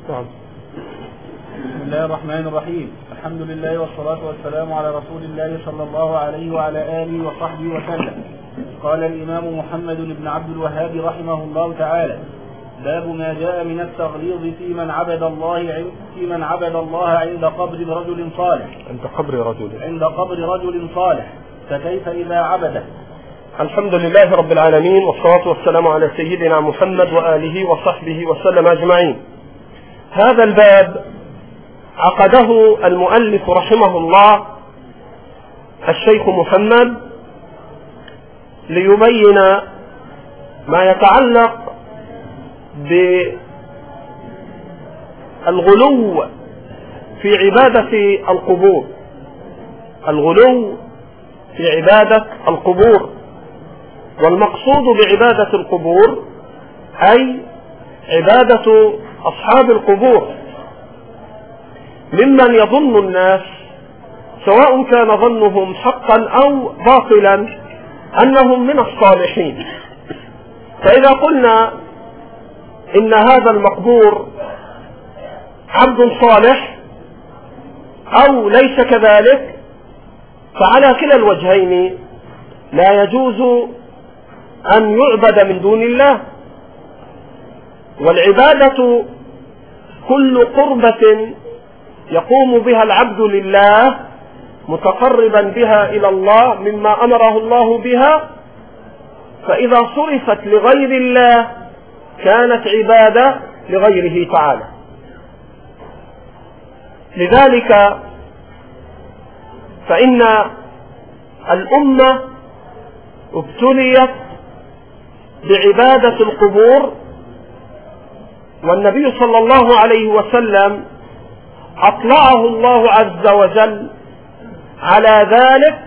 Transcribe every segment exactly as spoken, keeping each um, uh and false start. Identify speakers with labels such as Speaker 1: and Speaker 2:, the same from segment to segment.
Speaker 1: بسم الله الرحمن الرحيم. الحمد لله والصلاة والسلام على رسول الله صلى الله عليه وعلى آله وصحبه وسلم. قال الإمام محمد بن عبد الوهاب رحمه الله تعالى: باب ما جاء من التغليظ في من عبد الله في من عبد الله عند قبر رجل صالح
Speaker 2: عند قبر رجل
Speaker 1: عند قبر رجل صالح فكيف إذا عبده؟
Speaker 2: الحمد لله رب العالمين، والصلاة والسلام على سيدنا محمد وآله وصحبه وسلم أجمعين. هذا الباب عقده المؤلف رحمه الله الشيخ محمد ليبين ما يتعلق بالغلو في عبادة القبور الغلو في عبادة القبور والمقصود بعبادة القبور أي عبادة أصحاب القبور ممن يظن الناس، سواء كان ظنهم حقا أو باطلا، أنهم من الصالحين. فإذا قلنا إن هذا المقبور عبد صالح أو ليس كذلك، فعلى كلا الوجهين لا يجوز أن يعبد من دون الله. والعبادة كل قربة يقوم بها العبد لله متقربا بها إلى الله مما أمره الله بها، فإذا صرفت لغير الله كانت عبادة لغيره تعالى. لذلك فإن الأمة ابتليت بعبادة القبور، والنبي صلى الله عليه وسلم أطلعه الله عز وجل على ذلك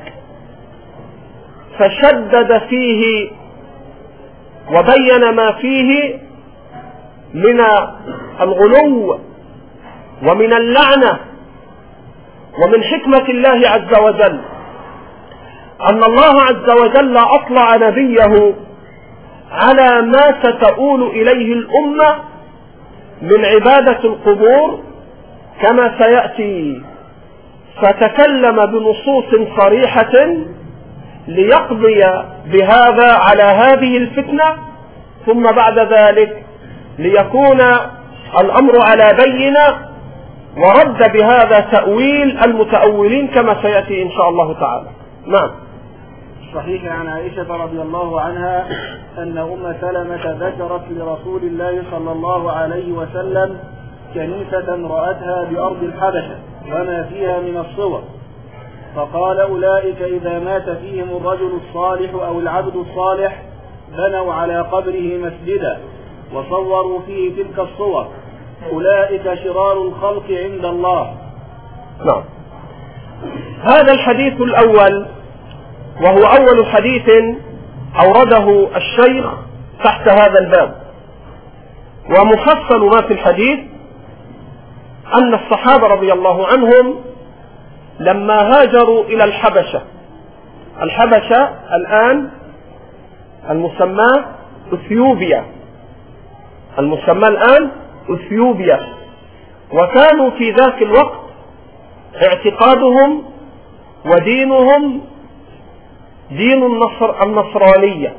Speaker 2: فشدد فيه وبين ما فيه من الغلو ومن اللعنة. ومن حكمة الله عز وجل أن الله عز وجل أطلع نبيه على ما ستؤول إليه الأمة من عبادة القبور كما سيأتي، فتكلم بنصوص صريحة ليقضي بهذا على هذه الفتنة، ثم بعد ذلك ليكون الأمر على بينة ورد بهذا تأويل المتأولين كما سيأتي إن شاء الله تعالى. نعم.
Speaker 1: صحيح عن عائشة رضي الله عنها أن أم سلمة ذكرت لرسول الله صلى الله عليه وسلم كنيسة رأتها بأرض الحبشة وما فيها من الصور، فقال: أولئك إذا مات فيهم الرجل الصالح أو العبد الصالح بنوا على قبره مسجدا وصوروا فيه تلك الصور، أولئك شرار الخلق عند الله.
Speaker 2: نعم. هذا الحديث الأول وهو أول حديث أورده الشيخ تحت هذا الباب، ومفصل ما في الحديث أن الصحابة رضي الله عنهم لما هاجروا إلى الحبشة، الحبشة الآن المسمى إثيوبيا، المسمى الآن إثيوبيا، وكانوا في ذاك الوقت اعتقادهم ودينهم دين النصر النصرانية.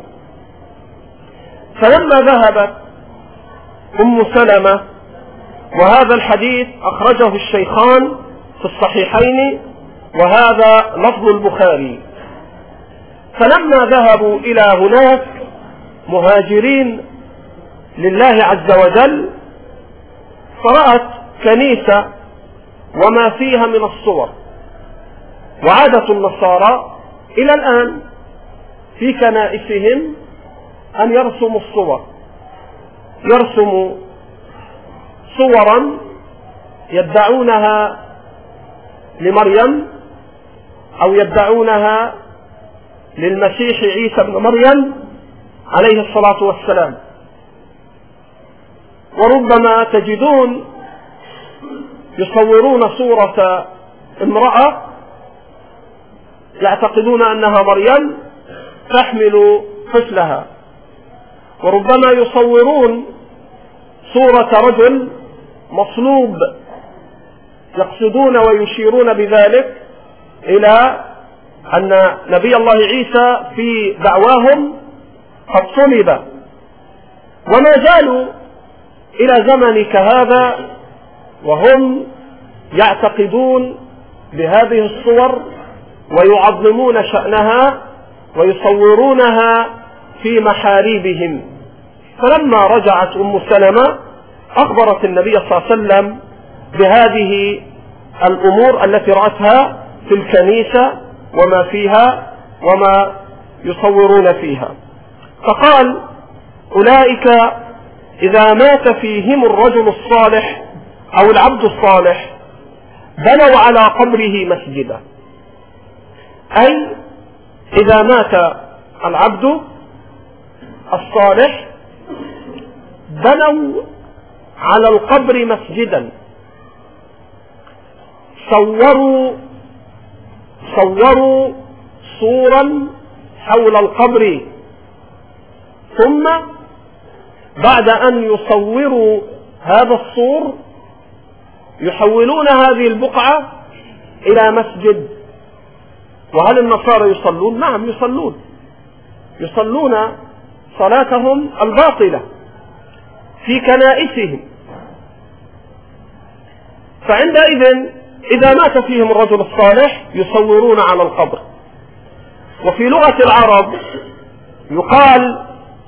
Speaker 2: فلما ذهبت أم سلمة، وهذا الحديث أخرجه الشيخان في الصحيحين وهذا لفظ البخاري، فلما ذهبوا إلى هناك مهاجرين لله عز وجل فرأت كنيسة وما فيها من الصور. وعادة النصارى إلى الآن في كنائسهم أن يرسموا الصور، يرسموا صورا يدعونها لمريم أو يدعونها للمسيح عيسى بن مريم عليه الصلاة والسلام. وربما تجدون يصورون صورة امرأة يعتقدون أنها مريم تحمل طفلها، وربما يصورون صورة رجل مصلوب، يقصدون ويشيرون بذلك إلى أن نبي الله عيسى في دعواهم قد صلب، وما زالوا إلى زمنك هذا وهم يعتقدون بهذه الصور ويعظمون شأنها ويصورونها في محاريبهم. فلما رجعت أم سلمة أخبرت النبي صلى الله عليه وسلم بهذه الأمور التي رأتها في الكنيسة وما فيها وما يصورون فيها، فقال: أولئك إذا مات فيهم الرجل الصالح أو العبد الصالح بنوا على قبره مسجدا. أي إذا مات العبد الصالح بنوا على القبر مسجدا، صوروا صوروا صورا حول القبر، ثم بعد أن يصوروا هذا الصور يحولون هذه البقعة إلى مسجد. وهل النصارى يصلون؟ نعم يصلون، يصلون صلاتهم الباطلة في كنائسهم. فعندئذ إذا مات فيهم الرجل الصالح يصورون على القبر. وفي لغة العرب يقال: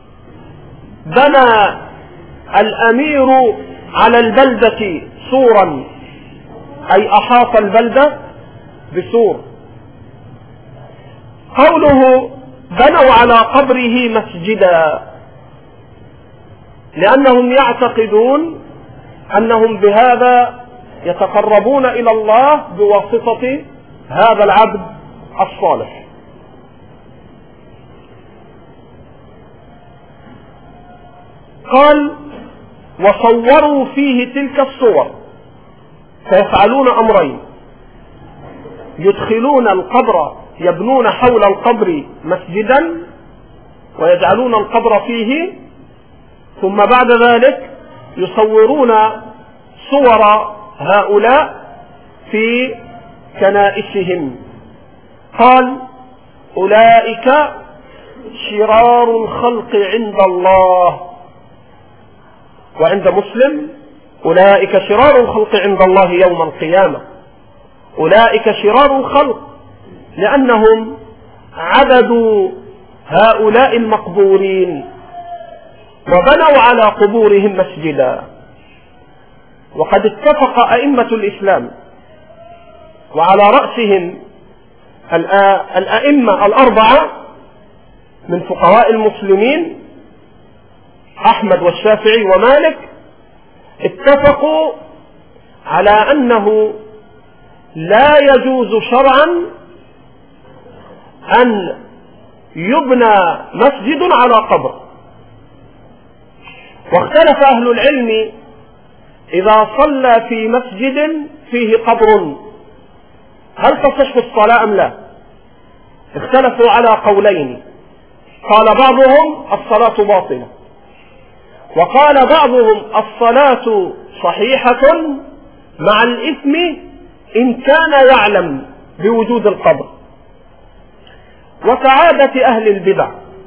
Speaker 2: بنى الأمير على البلدة سورا، أي أحاط البلدة بسور. قوله بنوا على قبره مسجدا لأنهم يعتقدون أنهم بهذا يتقربون إلى الله بواسطة هذا العبد الصالح. قال: وصوروا فيه تلك الصور، فيفعلون أمرين: يدخلون القبر، يبنون حول القبر مسجدا ويجعلون القبر فيه، ثم بعد ذلك يصورون صور هؤلاء في كنائسهم. قال: أولئك شرار الخلق عند الله. وعند مسلم: أولئك شرار الخلق عند الله يوم القيامة. أولئك شرار الخلق لأنهم عبدوا هؤلاء المقبورين وبنوا على قبورهم مسجدا. وقد اتفق أئمة الإسلام وعلى رأسهم الأئمة الأربعة من فقهاء المسلمين أحمد والشافعي ومالك، اتفقوا على أنه لا يجوز شرعا أن يبنى مسجد على قبر. واختلف أهل العلم إذا صلى في مسجد فيه قبر هل تصح الصلاة أم لا؟ اختلفوا على قولين. قال بعضهم الصلاة باطلة، وقال بعضهم الصلاة صحيحة مع الإثم إن كان يعلم بوجود القبر. وكعادة أهل البدع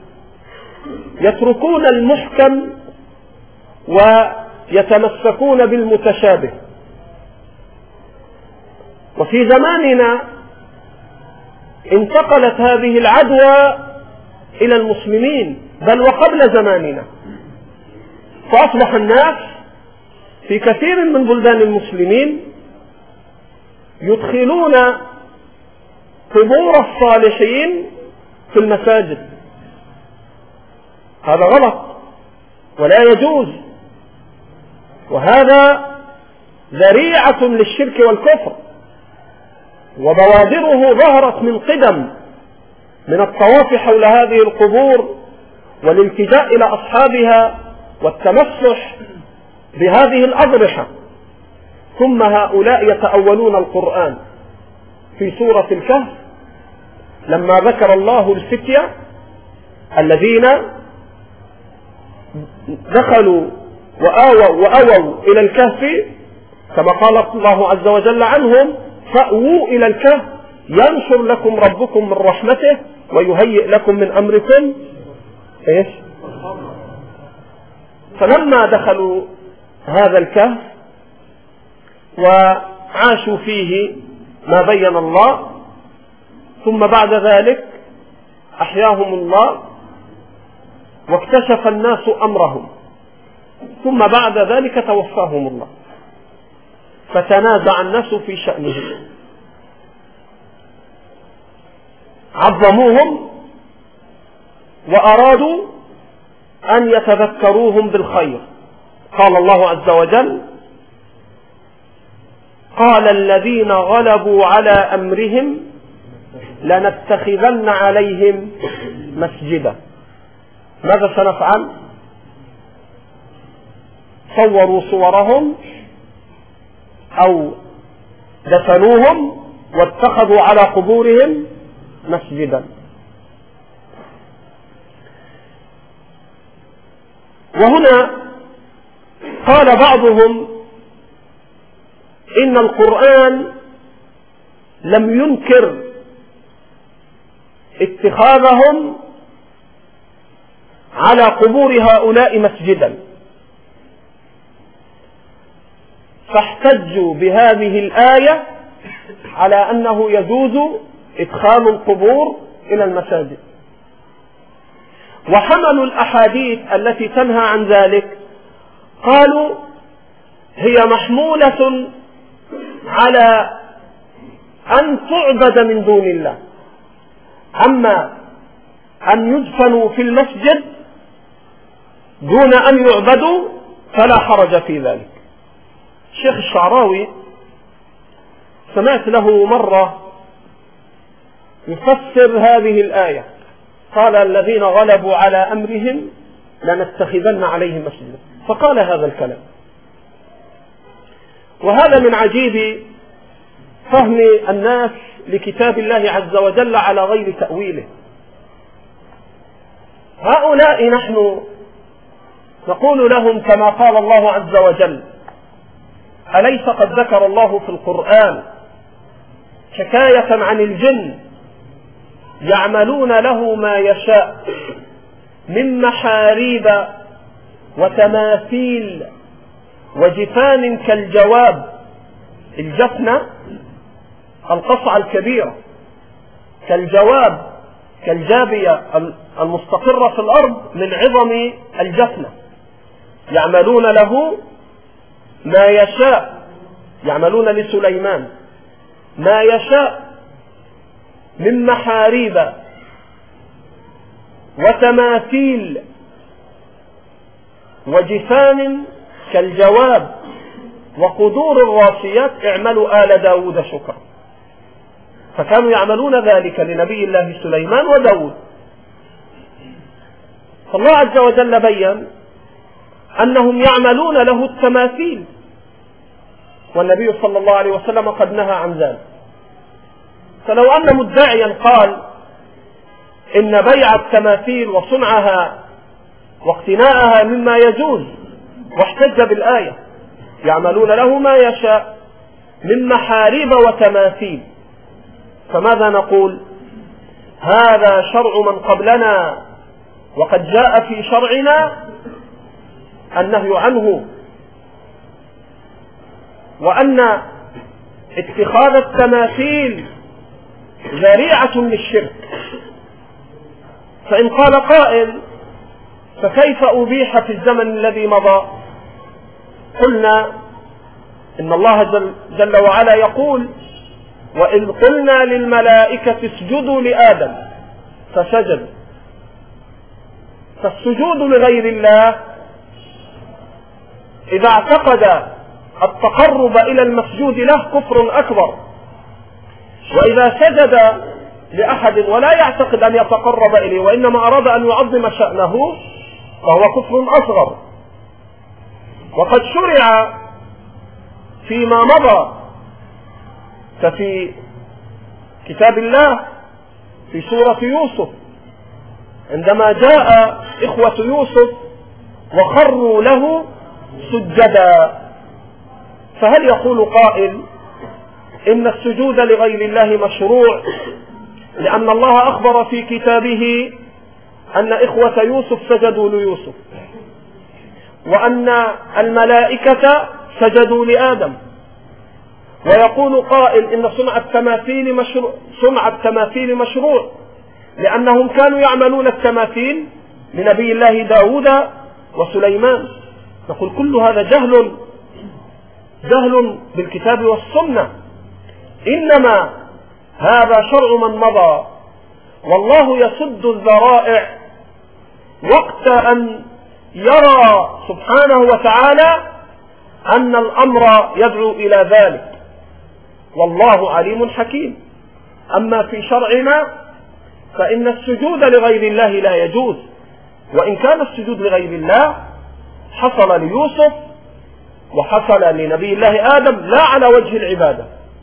Speaker 2: يتركون المحكم ويتمسكون بالمتشابه. وفي زماننا انتقلت هذه العدوى إلى المسلمين بل وقبل زماننا، فأصبح الناس في كثير من بلدان المسلمين يدخلون قبور الصالحين في المساجد. هذا غلط ولا يجوز، وهذا ذريعة للشرك والكفر، وبوادره ظهرت من قدم من الطواف حول هذه القبور والالتجاء إلى أصحابها والتمسح بهذه الأضرحة. ثم هؤلاء يتأولون القرآن. في سورة الكهف لما ذكر الله الفتية الذين دخلوا وآووا, وآووا إلى الكهف كما قال الله عز وجل عنهم: فأووا إلى الكهف ينشر لكم ربكم من رحمته ويهيئ لكم من أمركم إيش؟ فلما دخلوا هذا الكهف وعاشوا فيه ما بين الله، ثم بعد ذلك أحياهم الله واكتشف الناس أمرهم، ثم بعد ذلك توفاهم الله، فتنازع الناس في شأنهم، عظموهم وأرادوا أن يتذكروهم بالخير. قال الله عز وجل: قال الذين غلبوا على أمرهم لنتخذن عليهم مسجدا. ماذا سنفعل؟ صوروا صورهم أو دفنوهم واتخذوا على قبورهم مسجدا. وهنا قال بعضهم إن القرآن لم ينكر اتخاذهم على قبور هؤلاء مسجدا، فاحتجوا بهذه الآية على أنه يجوز إدخال القبور إلى المساجد، وحملوا الأحاديث التي تنهى عن ذلك، قالوا هي محمولة على أن تعبد من دون الله، أما أن يدفنوا في المسجد دون أن يعبدوا فلا حرج في ذلك. الشيخ الشعراوي سمعت له مرة يفسر هذه الآية، قال الذين غلبوا على أمرهم لنتخذن عليهم مسجدا، فقال هذا الكلام. وهذا من عجيب فهم الناس لكتاب الله عز وجل على غير تأويله. هؤلاء نحن نقول لهم كما قال الله عز وجل: أليس قد ذكر الله في القرآن حكاية عن الجن يعملون له ما يشاء من محاريب وتماثيل وجفان كالجواب، الجفنة القصعة الكبيرة، كالجواب كالجابية المستقرة في الأرض من عظم الجفنة، يعملون له ما يشاء، يعملون لسليمان ما يشاء من محاريب وتماثيل وجفان كالجواب وقدور الراسيات اعملوا آل داود شكرا. فكانوا يعملون ذلك لنبي الله سليمان وداود. فالله عز وجل بيّن أنهم يعملون له التماثيل، والنبي صلى الله عليه وسلم قد نهى عن ذلك. فلو أن مدعيا قال إن بيع التماثيل وصنعها واقتناءها مما يجوز واحتج بالآية يعملون له ما يشاء من محاريب وتماثيل، فماذا نقول؟ هذا شرع من قبلنا وقد جاء في شرعنا النهي عنه، وأن اتخاذ التماثيل ذريعة للشرك. فإن قال قائل فكيف أبيح في الزمن الذي مضى؟ قلنا إن الله جل, جل وعلا يقول: وإذ قلنا للملائكة اسجدوا لآدم فسجدوا. فالسجود لغير الله إذا اعتقد التقرب إلى المسجود له كفر أكبر، وإذا سجد لأحد ولا يعتقد أن يتقرب إليه وإنما أراد أن يعظم شأنه فهو كفر أصغر. وقد شرع فيما مضى، ففي كتاب الله في سورة يوسف عندما جاء إخوة يوسف وخروا له سجدا، فهل يقول قائل إن السجود لغير الله مشروع لأن الله أخبر في كتابه أن إخوة يوسف سجدوا ليوسف، وأن الملائكة سجدوا لآدم؟ ويقول قائل إن صنع التماثيل مشروع, صنع التماثيل مشروع لأنهم كانوا يعملون التماثيل لنبي الله داود وسليمان. نقول كل هذا جهل جهل بالكتاب والسنة، إنما هذا شرع من مضى، والله يسد الذرائع وقت أن يرى سبحانه وتعالى أن الأمر يدعو إلى ذلك، والله عليم حكيم. أما في شرعنا فإن السجود لغير الله لا يجوز، وإن كان السجود لغير الله حصل ليوسف وحصل لنبي الله آدم لا على وجه العبادة.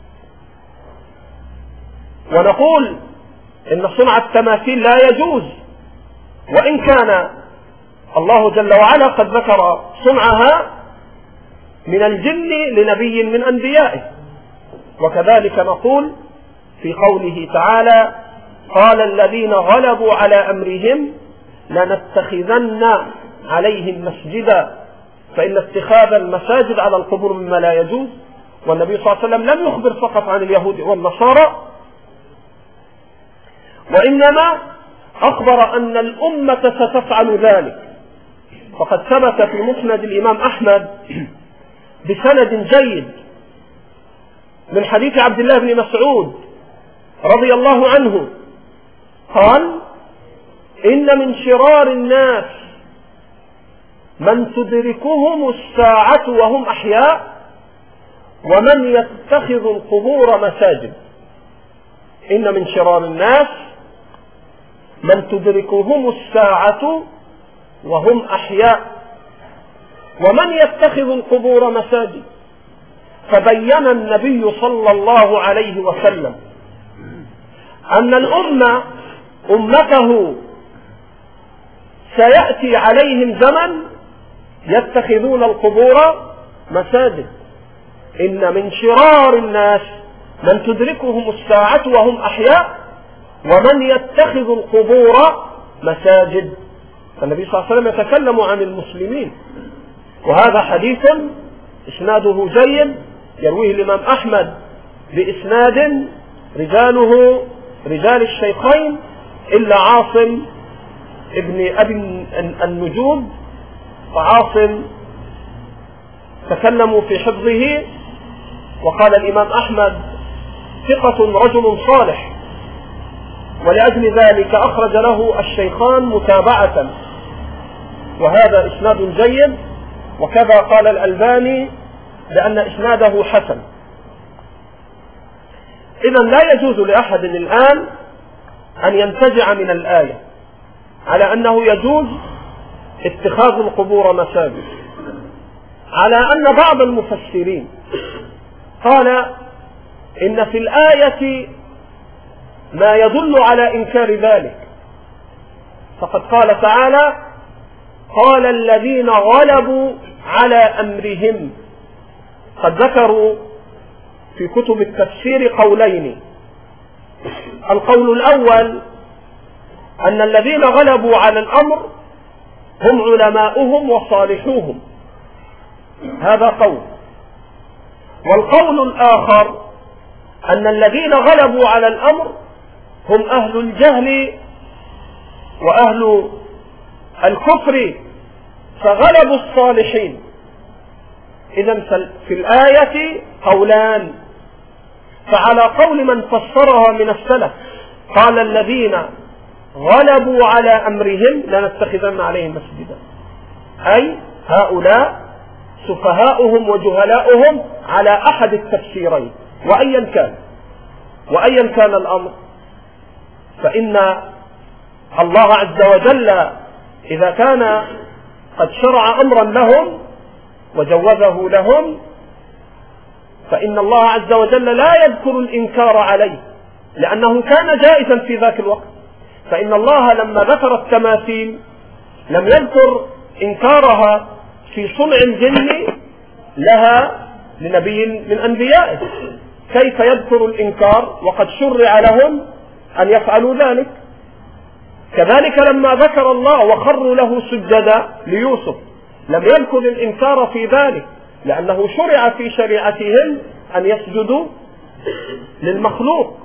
Speaker 2: ونقول إن صنع التماثيل لا يجوز، وإن كان الله جل وعلا قد ذكر صنعها من الجن لنبي من أنبيائه. وكذلك نقول في قوله تعالى: قال الذين غلبوا على أمرهم لنتخذن عليهم مسجدا، فإن اتخاذ المساجد على القبور مما لا يجوز. والنبي صلى الله عليه وسلم لم يخبر فقط عن اليهود والنصارى، وإنما أخبر أن الأمة ستفعل ذلك. فقد ثبت في مسند الإمام أحمد بسند جيد من حديث عبد الله بن مسعود رضي الله عنه قال: إن من شرار الناس من تدركهم الساعة وهم أحياء ومن يتخذ القبور مساجد. إن من شرار الناس من تدركهم الساعة وهم أحياء ومن يتخذ القبور مساجد. فبين النبي صلى الله عليه وسلم أن الأمة أمته سيأتي عليهم زمن يتخذون القبور مساجد. إن من شرار الناس من تدركهم الساعة وهم أحياء ومن يتخذ القبور مساجد. فالنبي صلى الله عليه وسلم يتكلم عن المسلمين، وهذا حديث إسناده جيد يرويه الإمام أحمد بإسناد رجاله رجال الشيخين إلا عاصم ابن أبي النجود، وعاصم تكلموا في حفظه، وقال الإمام أحمد ثقة رجل صالح، ولأجل ذلك أخرج له الشيخان متابعة، وهذا إسناد جيد. وكذا قال الألباني لأن إسناده حسن. إذن لا يجوز لأحد الآن أن ينتزع من الآية على أنه يجوز اتخاذ القبور مساجد، على أن بعض المفسرين قال إن في الآية ما يدل على إنكار ذلك. فقد قال تعالى: قال الذين غلبوا على أمرهم. قد ذكروا في كتب التفسير قولين: القول الأول أن الذين غلبوا على الأمر هم علماؤهم وصالحوهم، هذا قول. والقول الآخر أن الذين غلبوا على الأمر هم أهل الجهل وأهل الكفر فغلبوا الصالحين. إذن في الآية قولان، فعلى قول من فسرها من السلف قال الذين غلبوا على أمرهم لنتخذن عليهم مسجدا، أي هؤلاء سفهاؤهم وجهلاؤهم على أحد التفسيرين، وأيا كان وأيا كان الأمر، فإن الله عز وجل إذا كان قد شرع أمرا لهم وجوزه لهم فإن الله عز وجل لا يذكر الإنكار عليه، لأنه كان جائزا في ذاك الوقت. فإن الله لما ذكر التماثيل لم يذكر إنكارها في صنع الجن لها لنبي من أنبيائه، كيف يذكر الإنكار وقد شرع لهم أن يفعلوا ذلك؟ كذلك لما ذكر الله وخروا له سجدا ليوسف لم يذكر الإنكار في ذلك، لأنه شرع في شريعتهم أن يسجدوا للمخلوق.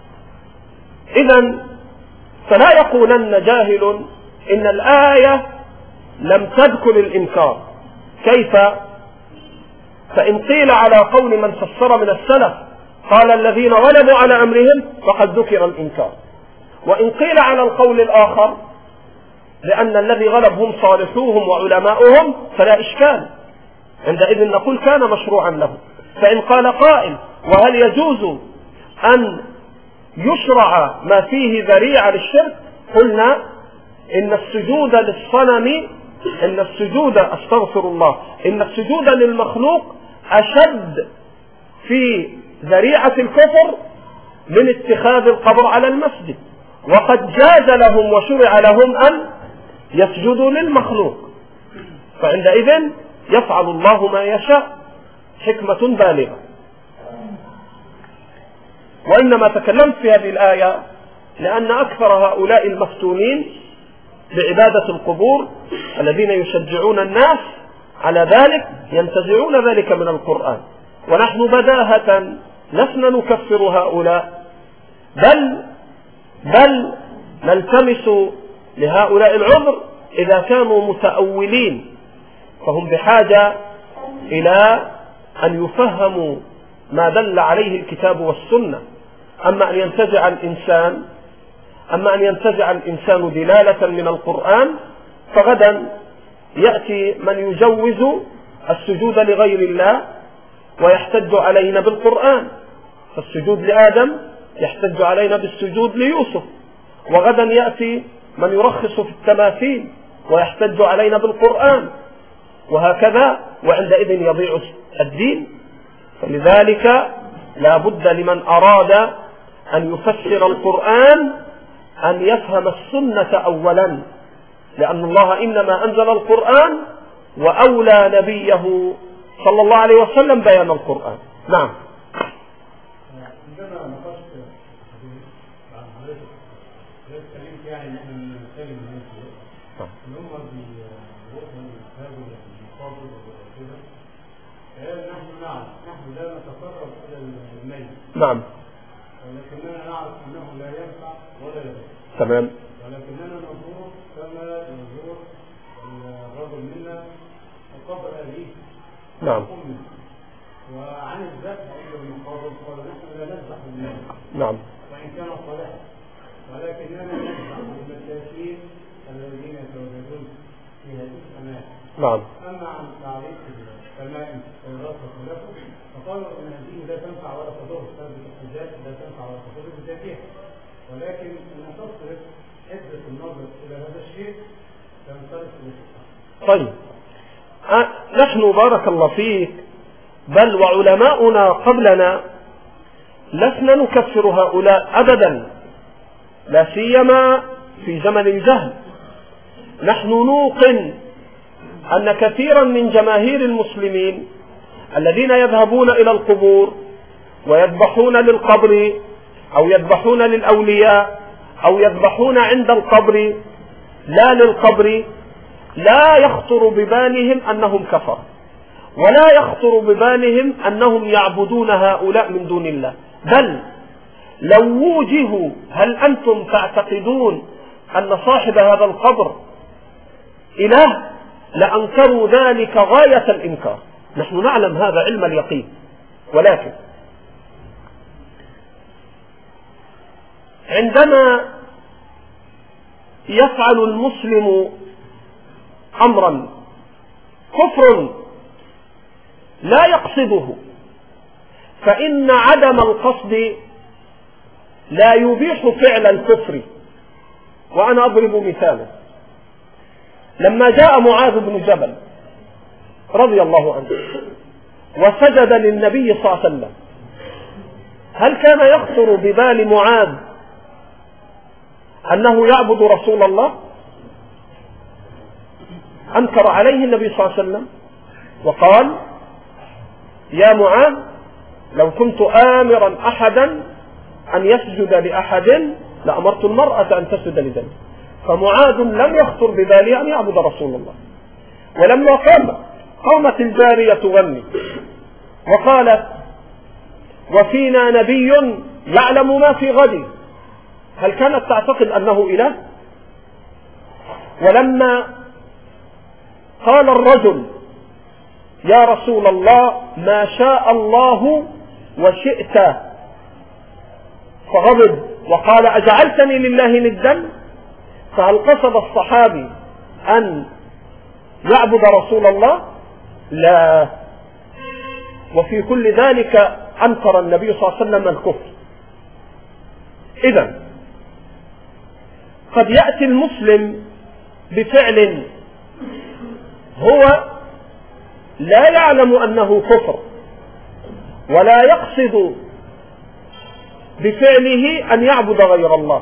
Speaker 2: إذن فلا يقولن جاهل إن الآية لم تذكر الإنكار. كيف؟ فإن قيل على قول من فسر من السلف قال الذين غلبوا على أمرهم فقد ذكر الإنكار، وإن قيل على القول الآخر لأن الذي غلب هم صالحوهم وعلماؤهم فلا إشكال، عندئذ نقول كان مشروعا له. فإن قال قائل وهل يجوز أن يشرع ما فيه ذريعة للشرك؟ قلنا إن السجود للصنم إن السجود أستغفر الله إن السجود للمخلوق أشد في ذريعة الكفر من اتخاذ القبر على المسجد، وقد جاز لهم وشرع لهم أن يسجدوا للمخلوق، فعندئذ يفعل الله ما يشاء، حكمة بالغة. وإنما تكلمت في هذه الآية لأن أكثر هؤلاء المفتونين بعبادة القبور الذين يشجعون الناس على ذلك ينتزعون ذلك من القرآن، ونحن بداهة لسنا نكفر هؤلاء، بل بل نلتمس لهؤلاء العذر إذا كانوا متأولين، فهم بحاجة إلى أن يفهموا ما دل عليه الكتاب والسنة. أما أن ينتزع الإنسان أما أن ينتزع الإنسان دلالة من القرآن، فغدا يأتي من يجوز السجود لغير الله ويحتج علينا بالقرآن، فالسجود لآدم يحتج علينا بالسجود ليوسف، وغدا يأتي من يرخص في التماثيل ويحتج علينا بالقرآن، وهكذا، وعندئذ يضيع الدين. فلذلك لا بد لمن أراد أن يفسر القرآن أن يفهم السنة أولا، لأن الله إنما أنزل القرآن وأولى نبيه صلى الله عليه وسلم بيان القرآن. نعم. نعم.
Speaker 3: ولكننا نعرف أنه لا ينفع ولا يضر.
Speaker 2: تمام.
Speaker 3: ولكننا نزور كما يزور الرجل منا وقبر أبيه.
Speaker 2: نعم.
Speaker 3: وعن الذبح عند المقابل قال نحن لا نذبح بالناس.
Speaker 2: نعم.
Speaker 3: وإن كان صلاحا، ولكننا نذبح بالمساكين الذين يتواجدون في هذه الأماكن.
Speaker 2: نعم.
Speaker 3: أما عن تعريف التمائم والرصة لكم فقالوا ان هذه لا تنفع ولا تضر، بسبب الحجاج لا تنفع ولا تضر بذاتها، ولكن ان تصرف حده النظر الى هذا الشيء تنصرف الى.
Speaker 2: طيب أه نحن بارك الله فيك بل وعلماؤنا قبلنا لسنا نكفر هؤلاء ابدا، لا سيما في زمن الجهل. نحن نوقن ان كثيرا من جماهير المسلمين الذين يذهبون إلى القبور ويذبحون للقبر أو يذبحون للأولياء أو يذبحون عند القبر لا للقبر، لا يخطر ببالهم أنهم كفر، ولا يخطر ببالهم أنهم يعبدون هؤلاء من دون الله، بل لو وجهوا هل أنتم تعتقدون أن صاحب هذا القبر إله لأنكروا ذلك غاية الإنكار. نحن نعلم هذا علم اليقين، ولكن عندما يفعل المسلم أمرا كفر لا يقصده، فإن عدم القصد لا يبيح فعل الكفر. وأنا أضرب مثالا، لما جاء معاذ بن جبل رضي الله عنه وسجد للنبي صلى الله عليه وسلم، هل كان يخطر ببال معاذ أنه يعبد رسول الله؟ أنكر عليه النبي صلى الله عليه وسلم وقال يا معاذ لو كنت آمرا أحدا أن يسجد لأحد لأمرت المرأة أن تسجد لزوجها. فمعاذ لم يخطر بباله أن يعبد رسول الله. ولما قام قامت الجارية تغني وقالت وفينا نبي يعلم ما في غد. هل كانت تعتقد أنه إله؟ ولما قال الرجل يا رسول الله ما شاء الله وشئت فغضب وقال أجعلتني لله ندا؟ فهل قصد الصحابي أن يعبد رسول الله؟ لا. وفي كل ذلك أنكر النبي صلى الله عليه وسلم الكفر. إذن قد يأتي المسلم بفعل هو لا يعلم أنه كفر ولا يقصد بفعله أن يعبد غير الله،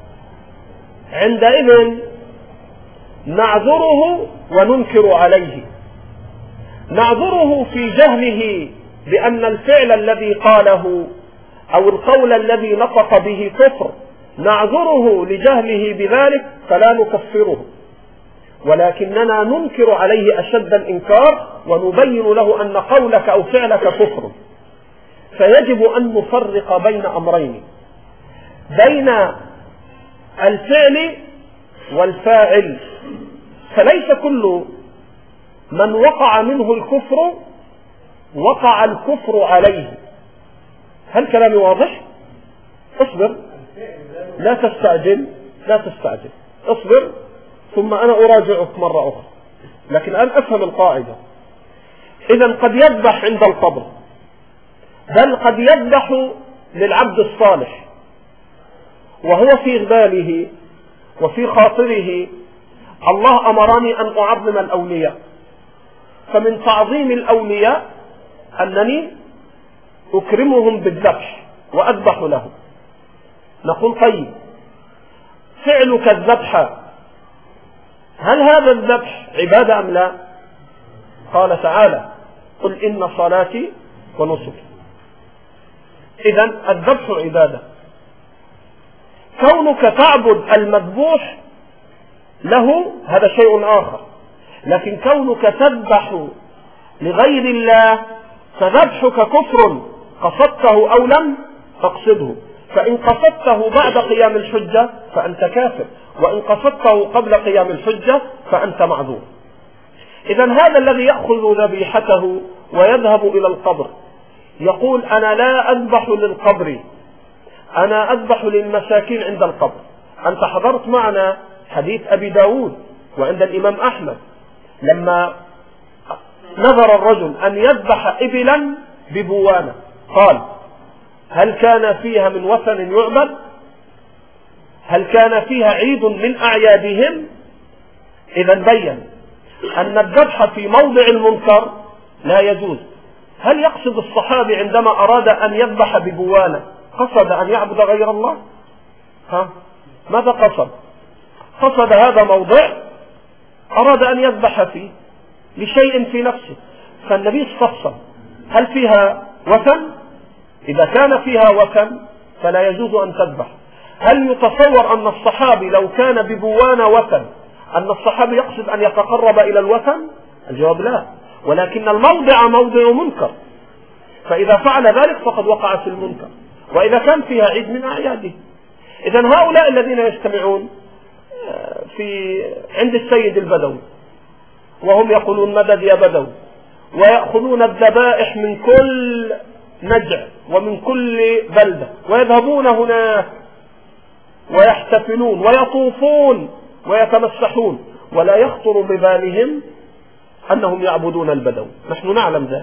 Speaker 2: عندئذ نعذره وننكر عليه. نعذره في جهله بأن الفعل الذي قاله أو القول الذي نطق به كفر، نعذره لجهله بذلك فلا نكفره، ولكننا ننكر عليه أشد الإنكار ونبين له أن قولك أو فعلك كفر. فيجب أن نفرق بين أمرين، بين الفعل والفاعل. فليس كل من وقع منه الكفر وقع الكفر عليه. هل كلامي واضح؟ اصبر، لا تستعجل لا تستعجل اصبر ثم أنا أراجعك مرة أخرى، لكن الآن أفهم القاعدة. إذن قد يذبح عند القبر، بل قد يذبح للعبد الصالح وهو في باله وفي خاطره الله أمرني أن أعظم الأولياء، فمن تعظيم الأولياء أنني أكرمهم بالذبح وأذبح لهم. نقول طيب فعلك الذبح هل هذا الذبح عبادة أم لا؟ قال تعالى قل إن صلاتي ونسكي. إذن الذبح عبادة. كونك تعبد المذبوح له هذا شيء آخر، لكن كونك تذبح لغير الله فذبحك كفر قصدته أو لم تقصده. فإن قصدته بعد قيام الحجة فأنت كافر، وإن قصدته قبل قيام الحجة فأنت معذور. إذن هذا الذي يأخذ ذبيحته ويذهب إلى القبر يقول أنا لا أذبح للقبر، أنا أذبح للمساكين عند القبر. أنت حضرت معنا حديث أبي داود وعند الإمام أحمد لما نظر الرجل أن يذبح إبلا ببوانة، قال هل كان فيها من وثن يعبد؟ هل كان فيها عيد من أعيادهم؟ إذا بين أن الذبح في موضع المنكر لا يجوز. هل يقصد الصحابي عندما أراد أن يذبح ببوانة قصد أن يعبد غير الله؟ ها؟ ماذا قصد؟ قصد هذا موضع أراد أن يذبح فيه لشيء في نفسه، فالنبي استفصل هل فيها وثن؟ إذا كان فيها وثن فلا يجوز أن تذبح. هل يتصور أن الصحابي لو كان ببوانة وثن أن الصحابي يقصد أن يتقرب إلى الوثن؟ الجواب لا، ولكن الموضع موضع منكر، فإذا فعل ذلك فقد وقع في المنكر، وإذا كان فيها عيد من أعياده. إذن هؤلاء الذين يجتمعون في عند السيد البدوي وهم يقولون مدد يا بدوي، ويأخذون الذبائح من كل نجع ومن كل بلدة ويذهبون هناك ويحتفلون ويطوفون ويتمسحون، ولا يخطر ببالهم أنهم يعبدون البدوي. نحن نعلم ذلك.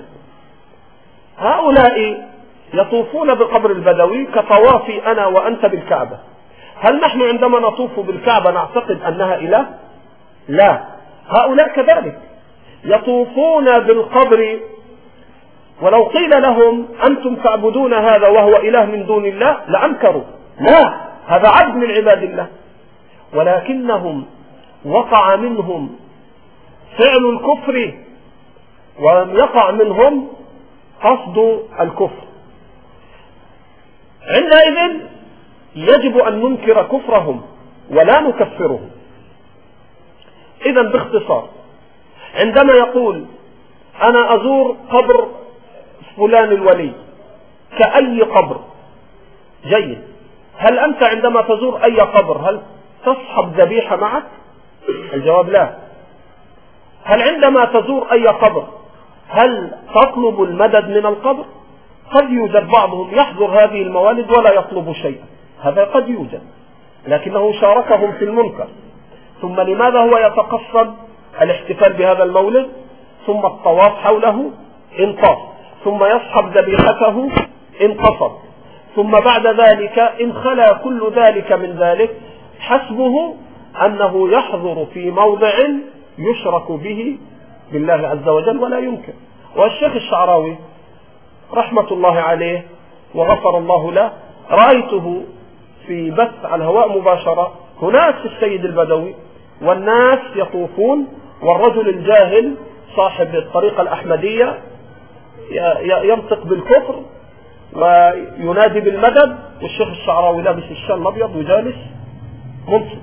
Speaker 2: هؤلاء يطوفون بقبر البدوي كطوافي أنا وأنت بالكعبة. هل نحن عندما نطوف بالكعبة نعتقد أنها إله؟ لا. هؤلاء كذلك يطوفون بالقبر، ولو قيل لهم أنتم تعبدون هذا وهو إله من دون الله لأنكروا، لا، هذا عبد من عباد الله، ولكنهم وقع منهم فعل الكفر ولم يقع منهم قصد الكفر. عندئذ يجب أن ننكر كفرهم ولا نكفرهم. إذا باختصار، عندما يقول أنا أزور قبر فلان الولي كأي قبر، جيد، هل أنت عندما تزور أي قبر هل تصحب ذبيحة معك؟ الجواب لا. هل عندما تزور أي قبر هل تطلب المدد من القبر؟ قد يوجد بعضهم يحضر هذه الموالد ولا يطلب شيئا، هذا قد يوجد، لكنه شاركهم في المنكر. ثم لماذا هو يتقصد الاحتفال بهذا المولد؟ ثم الطواف حوله إن طاف، ثم يصحب ذبيحته إن قصد، ثم بعد ذلك إن خلا كل ذلك من ذلك حسبه أنه يحضر في موضع يشرك به بالله عز وجل ولا يمكن. والشيخ الشعراوي رحمة الله عليه وغفر الله له رأيته في بث على الهواء مباشرة هناك في السيد البدوي، والناس يطوفون، والرجل الجاهل صاحب الطريقة الأحمدية ينطق بالكفر وينادي بالمدد، والشيخ الشعراوي لابس الشال الأبيض وجالس منصت.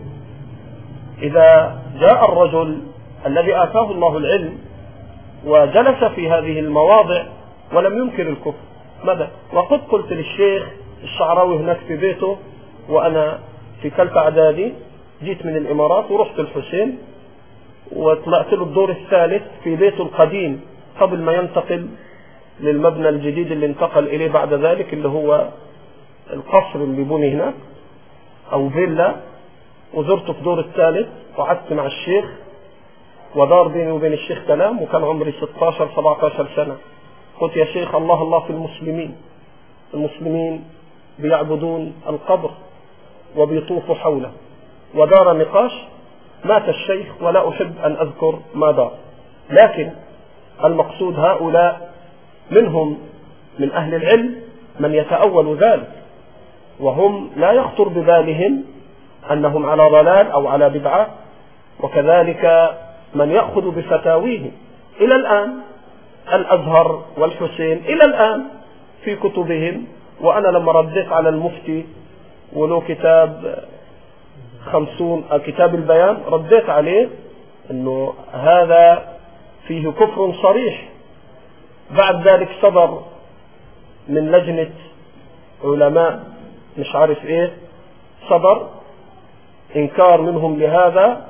Speaker 2: إذا جاء الرجل الذي آتاه الله العلم وجلس في هذه المواضع ولم ينكر الكفر، ماذا؟ وقد قلت للشيخ الشعراوي هناك في بيته، وأنا في ثالثة إعدادي جيت من الإمارات ورحت الحسين وطلعت له الدور الثالث في بيته القديم قبل ما ينتقل للمبنى الجديد اللي انتقل إليه بعد ذلك، اللي هو القصر اللي بني هناك أو فيلا. وزرته في دور الثالث وقعدت مع الشيخ ودار بيني وبين الشيخ كلام، وكان عمري ستة عشر سبعة عشر سنة. قلت يا شيخ الله الله في المسلمين، المسلمين بيعبدون القبر وبيطوفوا حوله. ودار نقاش، مات الشيخ ولا أحب أن أذكر ما دار، لكن المقصود هؤلاء منهم من أهل العلم من يتأول ذلك، وهم لا يخطر ببالهم أنهم على ضلال أو على بدعة، وكذلك من يأخذ بفتاويهم. إلى الآن الأزهر والحسين إلى الآن في كتبهم، وأنا لما رديت على المفتي ولو كتاب خمسون كتاب البيان رديت عليه أنه هذا فيه كفر صريح. بعد ذلك صدر من لجنة علماء مش عارف ايه، صدر انكار منهم لهذا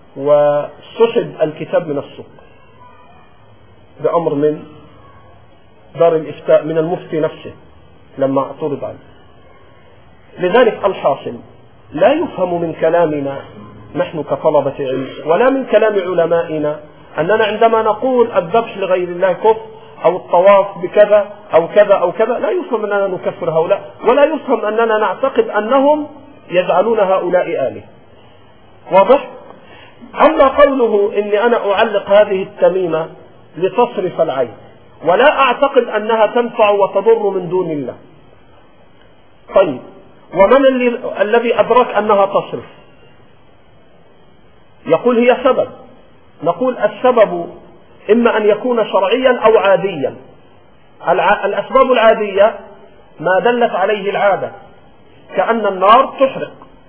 Speaker 2: وسحب الكتاب من السوق بأمر من دار الإفتاء من المفتي نفسه لما اعترض عليه. لذلك الحاصل لا يفهم من كلامنا نحن كطلبة علم ولا من كلام علمائنا أننا عندما نقول الذبح لغير الله كفر أو الطواف بكذا أو كذا أو كذا، لا يفهم أننا نكفر هؤلاء، ولا يفهم أننا نعتقد أنهم يجعلون هؤلاء آله. واضح؟ أما قوله إني أنا أعلق هذه التميمة لتصرف العين ولا أعتقد أنها تنفع وتضر من دون الله. طيب، ومن اللي الذي أدرك أنها تصرف؟ يقول هي سبب. نقول السبب إما أن يكون شرعيا أو عاديا. الأسباب العادية ما دلت عليه العادة، كأن النار تحرق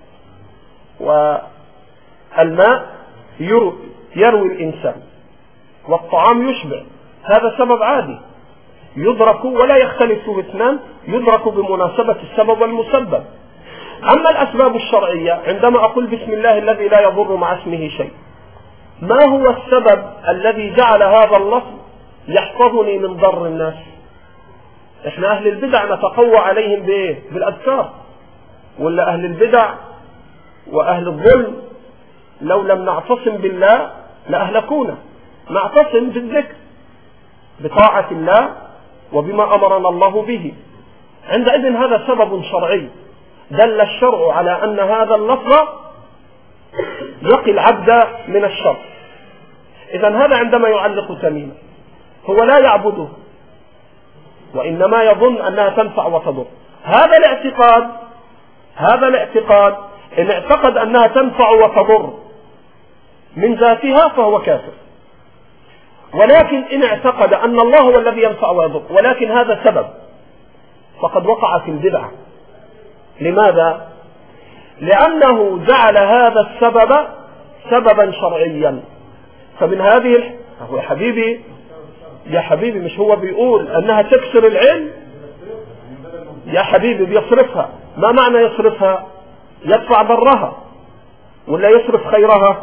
Speaker 2: والماء يروي الإنسان والطعام يشبع، هذا سبب عادي يدرك ولا يختلف فيه اثنان، يدرك بمناسبة السبب والمسبب. أما الأسباب الشرعية عندما أقول بسم الله الذي لا يضر مع اسمه شيء، ما هو السبب الذي جعل هذا اللفظ يحفظني من ضر الناس؟ احنا أهل البدع نتقوى عليهم بإيه؟ بالأذكار. ولا أهل البدع وأهل الظلم لو لم نعتصم بالله لأهلكونا. نعتصم بالذكر بطاعة الله وبما أمرنا الله به. عندئذ هذا سبب شرعي دل الشرع على أن هذا اللفظ يقي العبد من الشر. إذن هذا عندما يعلق تميمة هو لا يعبده وإنما يظن أنها تنفع وتضر. هذا الاعتقاد هذا الاعتقاد إن اعتقد أنها تنفع وتضر من ذاتها فهو كافر. ولكن إن اعتقد أن الله هو الذي ينفع ويضر ولكن هذا سبب، فقد وقع في البدعة. لماذا؟ لأنه جعل هذا السبب سببا شرعيا. فمن هذه الح... يا حبيبي يا حبيبي مش هو بيقول أنها تكسر العين؟ يا حبيبي بيصرفها. ما معنى يصرفها؟ يدفع ضرها ولا يصرف خيرها؟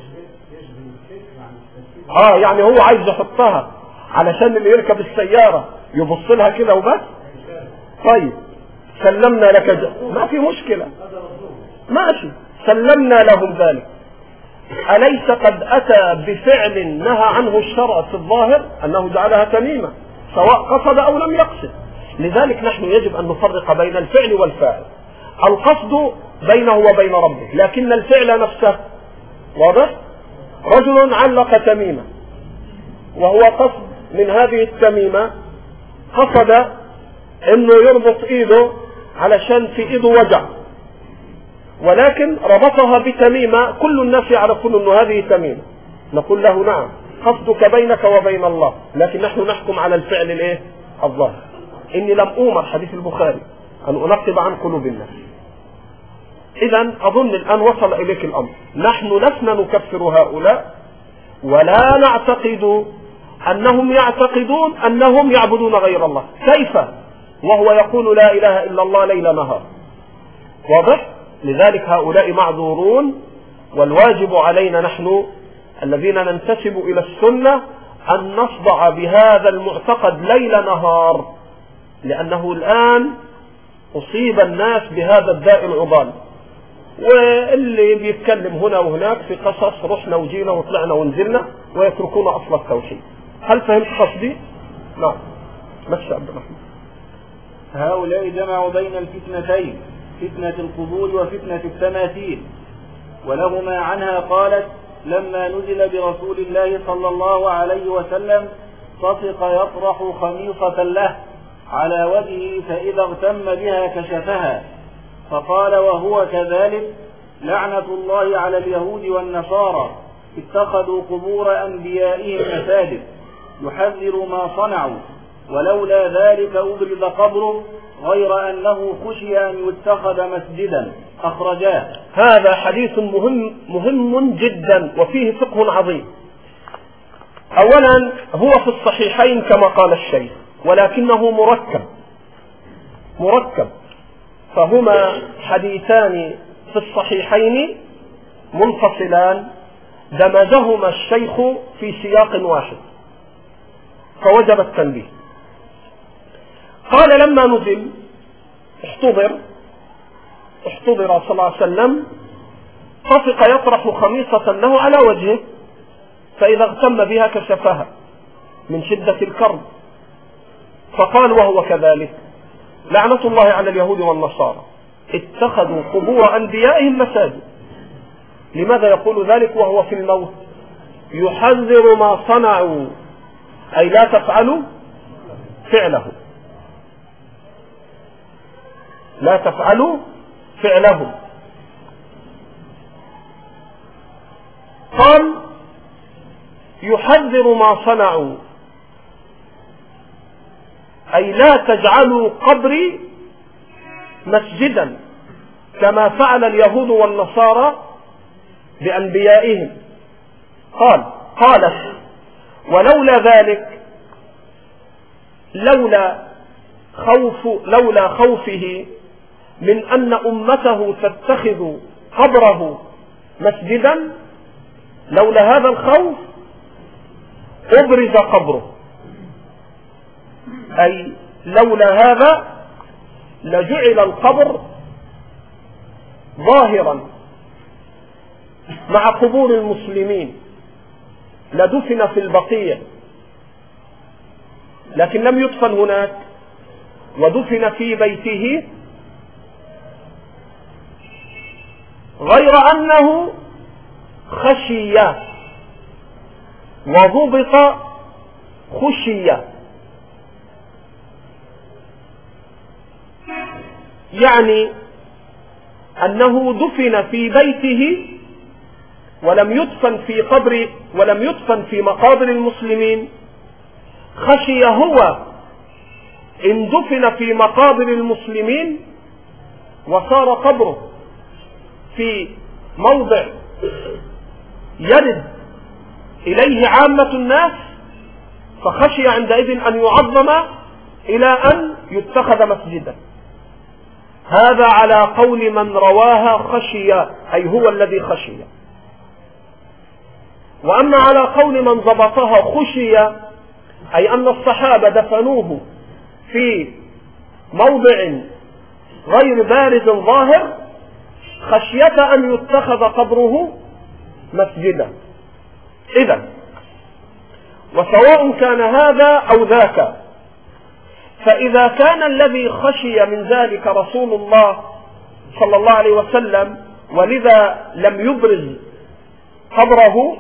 Speaker 2: اه يعني هو عايز يحطها علشان اللي يركب السيارة يبص لها كده وبس. طيب سلمنا لك ج... ما في مشكلة، ماشي، سلمنا لهم ذلك. أليس قد أتى بفعل نهى عنه الشرع في الظاهر أنه جعلها تميمة سواء قصد أو لم يقصد؟ لذلك نحن يجب أن نفرق بين الفعل والفاعل. القصد بينه وبين ربه، لكن الفعل نفسه واضح. رجل علق تميمة وهو قصد من هذه التميمة قصد انه يربط ايده علشان في ايده وجع، ولكن ربطها بتميمة كل الناس يعرفون انه هذه تميمة، نقول له نعم قصدك بينك وبين الله، لكن نحن نحكم على الفعل الايه؟ الظاهر. اني لم اومر، حديث البخاري، ان انقب عن قلوب الناس. اذا اظن الان وصل اليك الامر. نحن لسنا نكفر هؤلاء ولا نعتقد انهم يعتقدون انهم يعبدون غير الله. كيف وهو يقول لا اله الا الله ليل نهار؟ واضح؟ لذلك هؤلاء معذورون، والواجب علينا نحن الذين ننتسب الى السنة ان نصدع بهذا المعتقد ليل نهار، لانه الان اصيب الناس بهذا الداء العضال، واللي بيتكلم هنا وهناك في قصص رحنا وجينا وطلعنا ونزلنا ويتركون اصل التوحيد. هل فهمت قصدي؟ نعم. ماشي عبد الرحمن.
Speaker 1: هؤلاء جمعوا بين الفتنتين، فتنة القبور وفتنة التماثيل، ولهما عنها قالت: لما نزل برسول الله صلى الله عليه وسلم طفق يطرح خميصة له على وجهه فإذا اغتم بها كشفها، فقال وهو كذلك: لعنة الله على اليهود والنصارى اتخذوا قبور أنبيائهم مساجد، يحذر ما صنعوا، ولولا ذلك أبرز قبره غير أنه خشي أن يتخذ مسجدا. أخرجاه.
Speaker 2: هذا حديث مهم مهم جدا وفيه فقه عظيم. أولا هو في الصحيحين كما قال الشيخ، ولكنه مركب مركب فهما حديثان في الصحيحين منفصلان دمجهما الشيخ في سياق واحد فوجب التنبيه. قال لما نزل احتضر احتضر صلى الله عليه وسلم طفق يطرح خميصة له على وجهه فإذا اغتم بها كشفها من شدة الكرب، فقال وهو كذلك: لعنة الله على اليهود والنصارى اتخذوا قبور أنبيائهم مساجد. لماذا يقول ذلك وهو في الموت؟ يحذر ما صنعوا، أي لا تفعلوا فعله، لا تفعلوا فعله. قال يحذر ما صنعوا، أي لا تجعلوا قبري مسجدا كما فعل اليهود والنصارى بأنبيائهم. قال قالت ولولا ذلك لولا خوف لولا خوفه من أن أمته تتخذ قبره مسجدا، لولا هذا الخوف أبرز قبره، أي لولا هذا لجعل القبر ظاهرا مع قبور المسلمين، لدفن في البقيع، لكن لم يدفن هناك ودفن في بيته، غير أنه خشي وضبط خشي، يعني أنه دفن في بيته ولم يدفن في قبر ولم يدفن في مقابر المسلمين، خشي هو إن دفن في مقابر المسلمين وصار قبره في موضع يرد إليه عامة الناس، فخشي عندئذ أن يعظم إلى أن يتخذ مسجدا. هذا على قول من رواها خشي، أي هو الذي خشي. وأما على قول من ضبطها خشي، أي أن الصحابة دفنوه في موضع غير بارز ظاهر خشية أن يتخذ قبره مسجدا. إذن وسواء كان هذا أو ذاك، فإذا كان الذي خشي من ذلك رسول الله صلى الله عليه وسلم ولذا لم يبرز قبره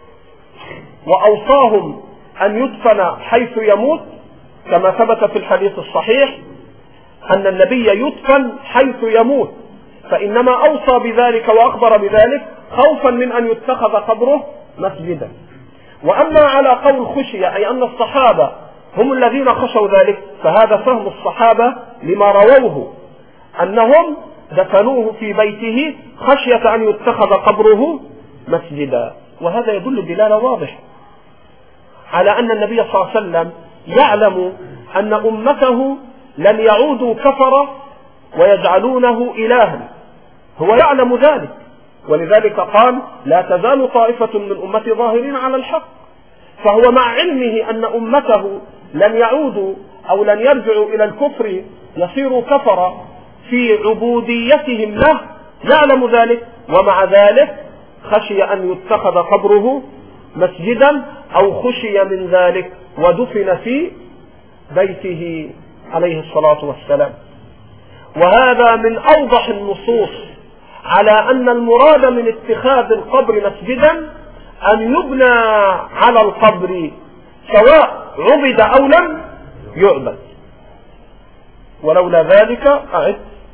Speaker 2: وأوصاهم أن يدفن حيث يموت، كما ثبت في الحديث الصحيح أن النبي يدفن حيث يموت، فإنما أوصى بذلك وأخبر بذلك خوفا من أن يتخذ قبره مسجدا. وأما على قول خشية، أي أن الصحابة هم الذين خشوا ذلك، فهذا فهم الصحابة لما رووه أنهم دفنوه في بيته خشية أن يتخذ قبره مسجدا. وهذا يدل دلالة واضحة على أن النبي صلى الله عليه وسلم يعلم أن أمته لن يعودوا كفرة ويجعلونه إلها، هو يعلم ذلك، ولذلك قال لا تزال طائفة من أمتي ظاهرين على الحق. فهو مع علمه أن أمته لن يعودوا أو لن يرجعوا إلى الكفر يصيروا كفرة في عبوديتهم له، يعلم ذلك، ومع ذلك خشي أن يتخذ قبره مسجدا أو خشي من ذلك ودفن في بيته عليه الصلاة والسلام. وهذا من أوضح النصوص على أن المراد من اتخاذ القبر مسجدا أن يبنى على القبر سواء عبد أو لم يعبد. ولولا ذلك أعد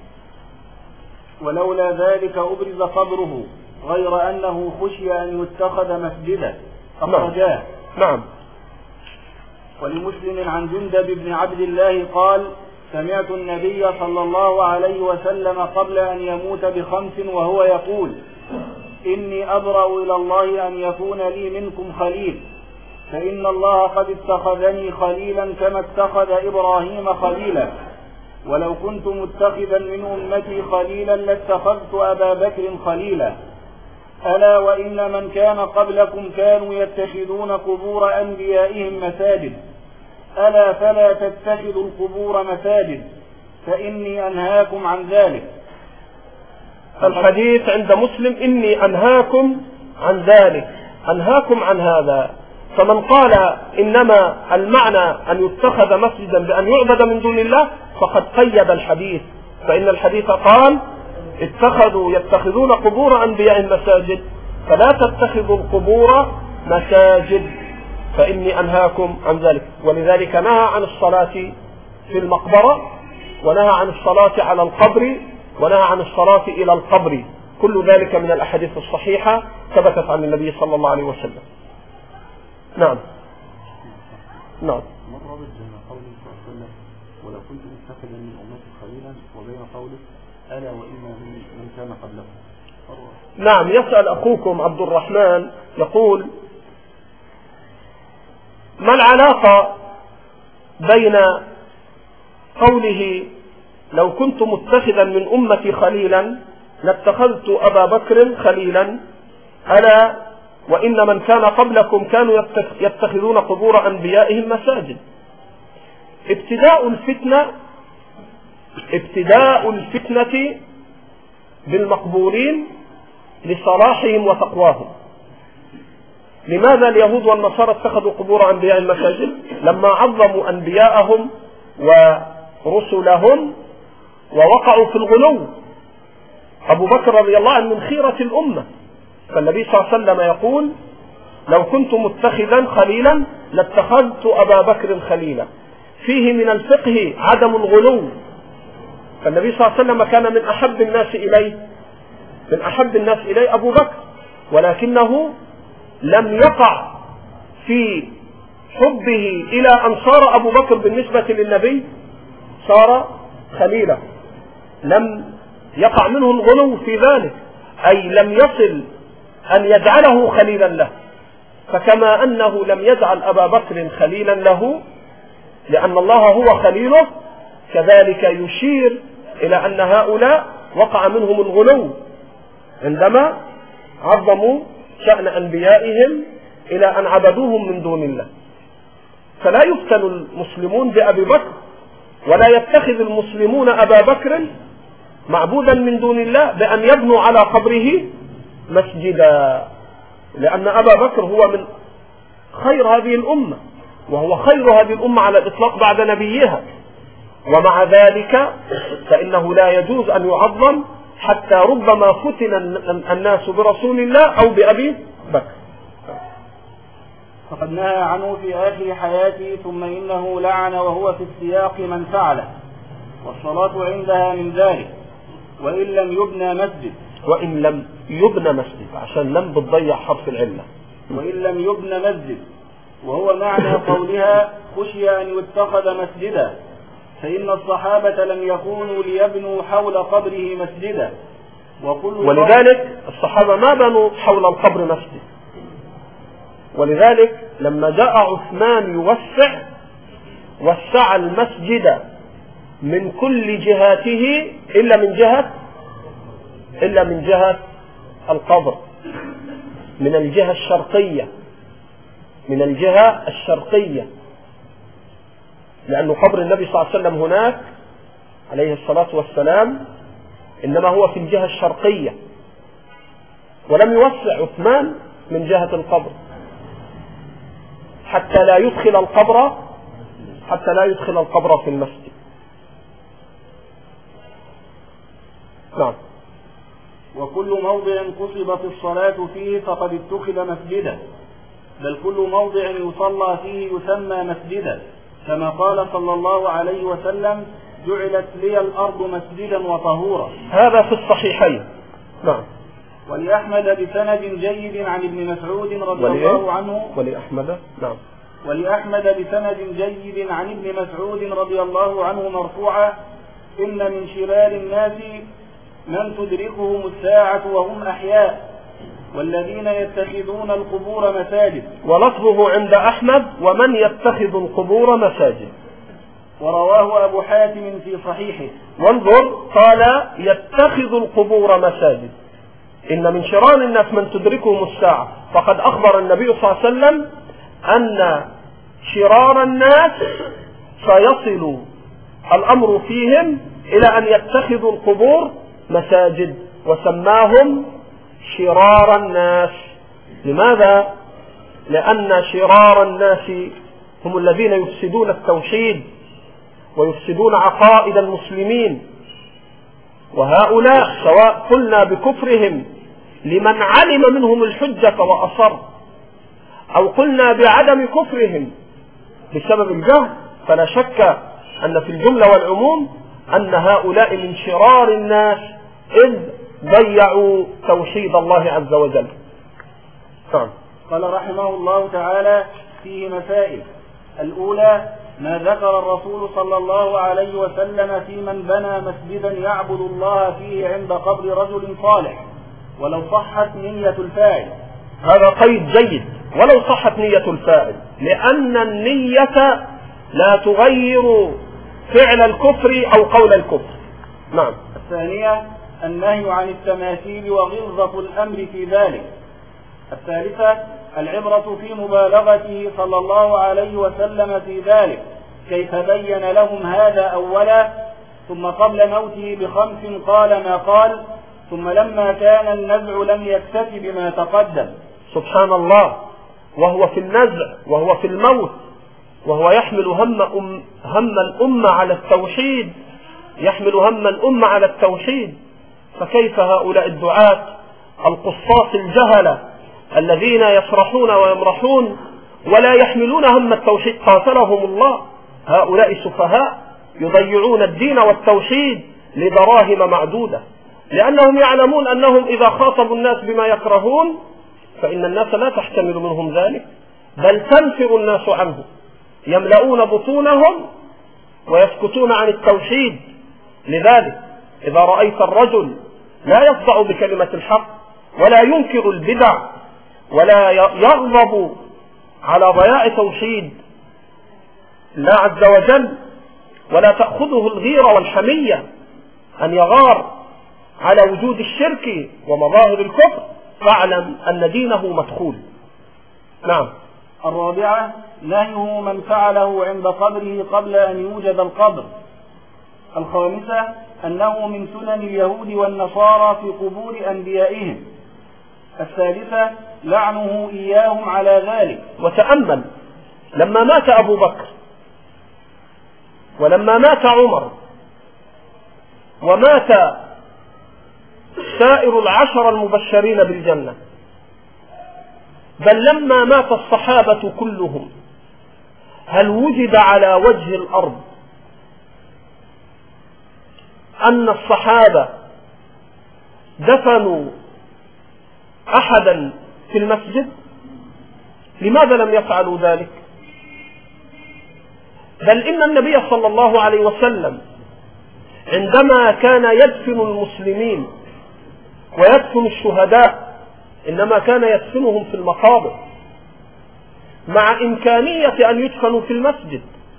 Speaker 1: ولولا ذلك أبرز قبره غير أنه خشي أن يتخذ مسجدا. أخرجاه.
Speaker 2: نعم.
Speaker 1: ولمسلم عن جندب بن عبد الله قال سمعت النبي صلى الله عليه وسلم قبل أن يموت بخمس وهو يقول إني أبرأ إلى الله أن يكون لي منكم خليل، فإن الله قد اتخذني خليلا كما اتخذ إبراهيم خليلا، ولو كنت متخذا من أمتي خليلا لاتخذت أبا بكر خليلا. ألا وإن من كان قبلكم كانوا يتخذون قبور أنبيائهم مساجد، ألا فلا تتخذوا القبور مساجد فإني أنهاكم عن ذلك.
Speaker 2: الحديث عند مسلم إني أنهاكم عن ذلك، أنهاكم عن هذا. فمن قال إنما المعنى أن يتخذ مسجدا بأن يعبد من دون الله فقد قيد الحديث، فإن الحديث قال اتخذوا يتخذون قبور أنبيائهم مساجد، فلا تتخذوا القبور مساجد فإني أنهاكم عن ذلك. ولذلك نهى عن الصلاة في المقبرة، ونهى عن الصلاة على القبر، ونهى عن الصلاة إلى القبر، كل ذلك من الأحاديث الصحيحة ثبتت عن النبي صلى الله عليه وسلم. نعم. نعم.
Speaker 4: مرة بين قوله صلى الله عليه وسلم ولو كنت متخذا من أمتي خليلا وبين قوله ألا وإن من كان قبلكم.
Speaker 2: نعم. يسأل أخوكم عبد الرحمن يقول ما العلاقة بين قوله لو كنت متخذا من أمتي خليلا لاتخذت أبا بكر خليلا، ألا وإن من كان قبلكم كانوا يتخذون قبور أنبيائهم مساجد. ابتداء الفتنة ابتداء الفتنة بالمقبورين لصلاحهم وتقواهم. لماذا اليهود والنصارى اتخذوا قبور أنبيائهم مساجد؟ لما عظموا أنبياءهم ورسلهم ووقعوا في الغلو. أبو بكر رضي الله عنه من خيرة الأمة، فالنبي صلى الله عليه وسلم يقول لو كنت متخذا خليلا لاتخذت أبا بكر خليلا. فيه من الفقه عدم الغلو، فالنبي صلى الله عليه وسلم كان من أحب الناس إليه من أحب الناس إليه أبو بكر، ولكنه لم يقع في حبه إلى أن صار أبو بكر بالنسبة للنبي صار خليلا، لم يقع منه الغلو في ذلك، أي لم يصل أن يجعله خليلا له. فكما أنه لم يجعل أبا بكر خليلا له لأن الله هو خليله، كذلك يشير إلى أن هؤلاء وقع منهم الغلو عندما عظموا شأن أنبيائهم إلى أن عبدوهم من دون الله. فلا يفتن المسلمون بأبي بكر، ولا يتخذ المسلمون أبا بكر معبودا من دون الله بأن يبنوا على قبره مسجدا، لأن أبا بكر هو من خير هذه الأمة، وهو خير هذه الأمة على الإطلاق بعد نبيها، ومع ذلك فإنه لا يجوز أن يعظم حتى ربما فتن الناس برسول الله أو بأبي بكر.
Speaker 1: فقد نهى عنه في آخر حياته، ثم إنه لعن وهو في السياق من فعله، والصلاة عندها من ذلك، وإن لم يبنى مسجد.
Speaker 2: وإن لم يبنى مسجد عشان لم بتضيع حرف العلة.
Speaker 1: وإن لم يبنى مسجد، وهو معنى قولها خشي أن يتخذ مسجدا، فإن الصحابة لم يكونوا ليبنوا حول قبره مسجدا،
Speaker 2: ولذلك الصحابة ما بنوا حول القبر مسجد. ولذلك لما جاء عثمان يوسع وسع المسجد من كل جهاته إلا من جهة إلا من جهة القبر، من الجهة الشرقية، من الجهة الشرقية، لأن قبر النبي صلى الله عليه وسلم هناك عليه الصلاة والسلام إنما هو في الجهة الشرقية، ولم يوسع عثمان من جهة القبر حتى لا يدخل القبر حتى لا يدخل القبر في المسجد. نعم.
Speaker 1: وكل موضع قصبت الصلاة فيه فقد اتخذ مسجدا، بل كل موضع يصلى فيه يسمى مسجدا، كما قال صلى الله عليه وسلم جعلت لي الأرض مسجدا وطهورا.
Speaker 2: هذا في الصحيحين. نعم.
Speaker 1: ولأحمد بسند جيد عن ابن مسعود رضي الله عنه
Speaker 2: ولأحمد نعم
Speaker 1: ولأحمد بسند جيد عن ابن مسعود رضي الله عنه مرفوعا إن من شرار الناس من تدركهم الساعة وهم أحياء والذين يتخذون القبور مساجد.
Speaker 2: ولفظه عند أحمد ومن يتخذ القبور مساجد.
Speaker 1: ورواه أبو حاتم في صحيحه.
Speaker 2: وانظر قال يتخذ القبور مساجد، إن من شرار الناس من تدركهم الساعة، فقد أخبر النبي صلى الله عليه وسلم أن شرار الناس سيصل الأمر فيهم إلى أن يتخذوا القبور مساجد، وسماهم شرار الناس. لماذا؟ لأن شرار الناس هم الذين يفسدون التوحيد ويفسدون عقائد المسلمين، وهؤلاء سواء قلنا بكفرهم لمن علم منهم الحجة وأصر، أو قلنا بعدم كفرهم بسبب الجهل، فلا شك أن في الجملة والعموم أن هؤلاء من شرار الناس إذ ضيعوا توحيد الله عز وجل.
Speaker 1: نعم. قال رحمه الله تعالى فيه مسائل. الأولى ما ذكر الرسول صلى الله عليه وسلم في من بنى مسجدا يعبد الله فيه عند قبر رجل صالح ولو صحت نية الفاعل.
Speaker 2: هذا قيد جيد، ولو صحت نية الفاعل، لأن النية لا تغير فعل الكفر أو قول الكفر. نعم.
Speaker 1: الثانية النهي عن التماثيل وغلظة الأمر في ذلك. الثالثة العبرة في مبالغته صلى الله عليه وسلم في ذلك، كيف بين لهم هذا أولا ثم قبل موته بخمس قال ما قال، ثم لما كان النزع لم يكتف بما تقدم.
Speaker 2: سبحان الله، وهو في النزع وهو في الموت وهو يحمل هم, أم هم الأمة على التوحيد، يحمل هم الأمة على التوحيد، فكيف هؤلاء الدعاة القصاص الجهلة الذين يفرحون ويمرحون ولا يحملون هم التوحيد قاتلهم الله؟ هؤلاء سفهاء يضيعون الدين والتوحيد لدراهم معدودة، لأنهم يعلمون أنهم إذا خاطبوا الناس بما يكرهون فإن الناس لا تحتمل منهم ذلك، بل تنفر الناس عنه، يملؤون بطونهم ويسكتون عن التوحيد. لذلك إذا رأيت الرجل لا يصدع بكلمة الحق ولا ينكر البدع ولا يغضب على ضياع توحيد الله عز وجل، ولا تأخذه الغيرة والحمية أن يغار على وجود الشرك ومظاهر الكفر، فاعلم أن دينه مدخول. نعم.
Speaker 1: الرابعة نهيه من فعله عند قبره قبل أن يوجد القبر. الخامسة أنه من سنن اليهود والنصارى في قبور أنبيائهم. الثالثة لعنه إياهم على ذلك.
Speaker 2: وتأمل لما مات أبو بكر ولما مات عمر ومات سائر العشر المبشرين بالجنة، بل لما مات الصحابة كلهم، هل وجد على وجه الأرض أن الصحابة دفنوا أحدا في المسجد؟ لماذا لم يفعلوا ذلك؟ بل إن النبي صلى الله عليه وسلم عندما كان يدفن المسلمين ويدفن الشهداء إنما كان يدفنهم في المقابر، مع إمكانية أن يدفنوا في المسجد.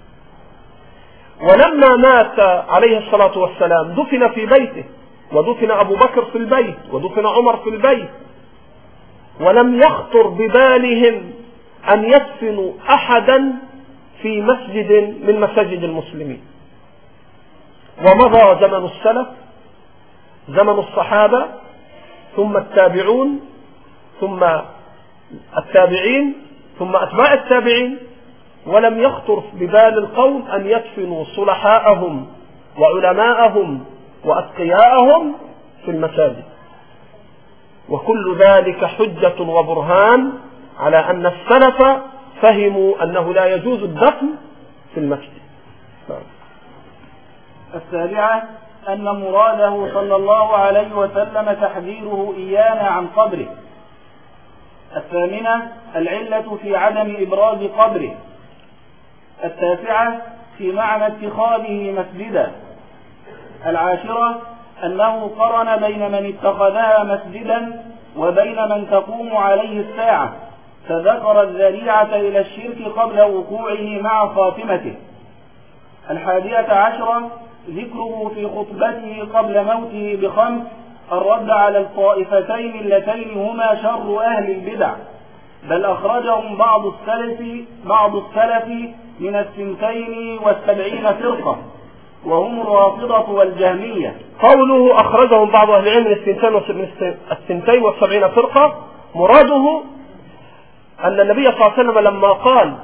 Speaker 2: ولما مات عليه الصلاة والسلام دفن في بيته، ودفن أبو بكر في البيت، ودفن عمر في البيت، ولم يخطر ببالهم أن يدفنوا أحدا في مسجد من مساجد المسلمين. ومضى زمن السلف، زمن الصحابة، ثم التابعون، ثم التابعين، ثم أتباع التابعين، ولم يخطر ببال القوم أن يدفنوا صلحاءهم وعلماءهم وأتقياءهم في المساجد. وكل ذلك حجة وبرهان على أن السلف فهموا أنه لا يجوز الدفن في المسجد.
Speaker 1: السابعة أن مراده صلى الله عليه وسلم تحذيره إيانا عن قبره. الثامنة العلة في عدم إبراز قبره. التاسعة في معنى اتخاذه مسجدا. العاشرة أنه قرن بين من اتخذها مسجدا وبين من تقوم عليه الساعة، فذكر الذريعة إلى الشرك قبل وقوعه مع خاتمته. الحادية عشرة ذكره في خطبته قبل موته بخمس الرد على الطائفتين اللتين هما شر أهل البدع، بل أخرجهم بعض السلف بعض السلف من الثنتين والسبعين فرقة، وهم الرافضة والجهمية.
Speaker 2: قوله أخرجهم بعض أهل العلم من الثنتين والسبعين فرقة، مراده أن النبي صلى الله عليه وسلم لما قال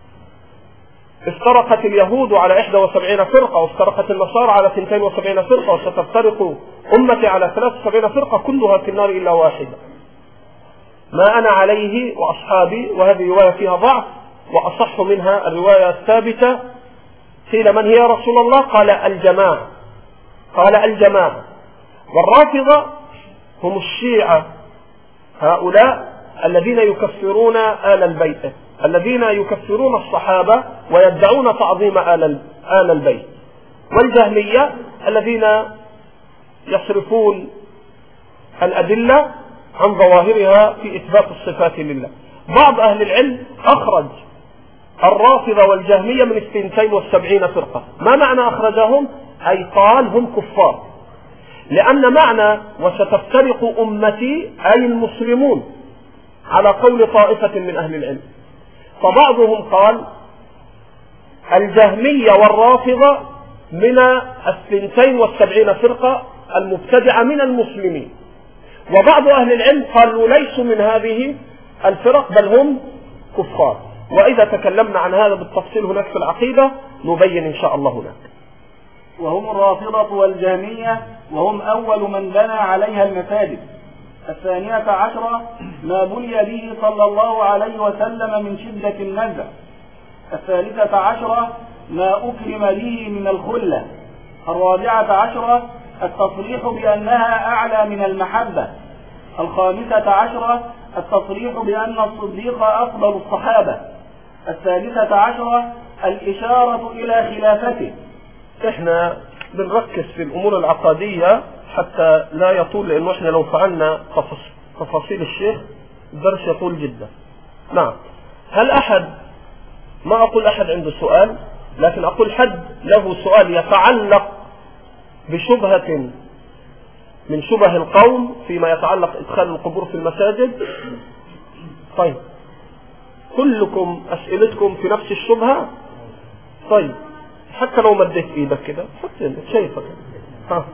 Speaker 2: افترقت اليهود على إحدى وسبعين فرقة وافترقت النصارى على اثنتين وسبعين فرقة وستفترق أمتي على ثلاث وسبعين فرقة كلها في النار إلا واحدة ما أنا عليه وأصحابي، وهذه رواية فيها ضعف، وأصح منها الرواية الثابتة. قيل من هي يا رسول الله؟ قال الجماعة قال الجماعة والرافضة هم الشيعة، هؤلاء الذين يكفرون آل البيت، الذين يكفرون الصحابة ويدعون تعظيم آل البيت، والجهمية الذين يصرفون الأدلة عن ظواهرها في إثبات الصفات لله. بعض أهل العلم أخرج الرافضة والجهمية من الثنتين والسبعين فرقة. ما معنى أخرجهم؟ أي قال هم كفار، لأن معنى وستفترق أمتي أي المسلمون على قول طائفة من أهل العلم. فبعضهم قال الجهمية والرافضة من الثنتين والسبعين فرقة المبتدعة من المسلمين، وبعض أهل العلم قالوا ليسوا من هذه الفرق بل هم كفار. وإذا تكلمنا عن هذا بالتفصيل هناك في العقيدة نبين إن شاء الله هناك.
Speaker 1: وهم الرافضة والجهمية، وهم أول من بنى عليها المساجد. الثانية عشرة ما بني به صلى الله عليه وسلم من شدة النزع. الثالثة عشرة ما أكرم به من الخلة. الرابعة عشرة التصريح بأنها أعلى من المحبة. الخامسة عشرة التصريح بأن الصديق أفضل الصحابة. الثالثة عشرة الإشارة إلى خلافته.
Speaker 2: احنا بنركز في الأمور العقادية حتى لا يطول، لأنه احنا لو فعلنا تفاصيل الشيخ الدرس يطول جدا. نعم. هل أحد، ما أقول أحد عنده سؤال، لكن أقول حد له سؤال يتعلق بشبهة من شبه القوم فيما يتعلق إدخال القبور في المساجد؟ طيب، كلكم أسئلتكم في نفس الشبهة؟ طيب، حتى لو مديت إيدك كده حط إيدك، شايفك. ها،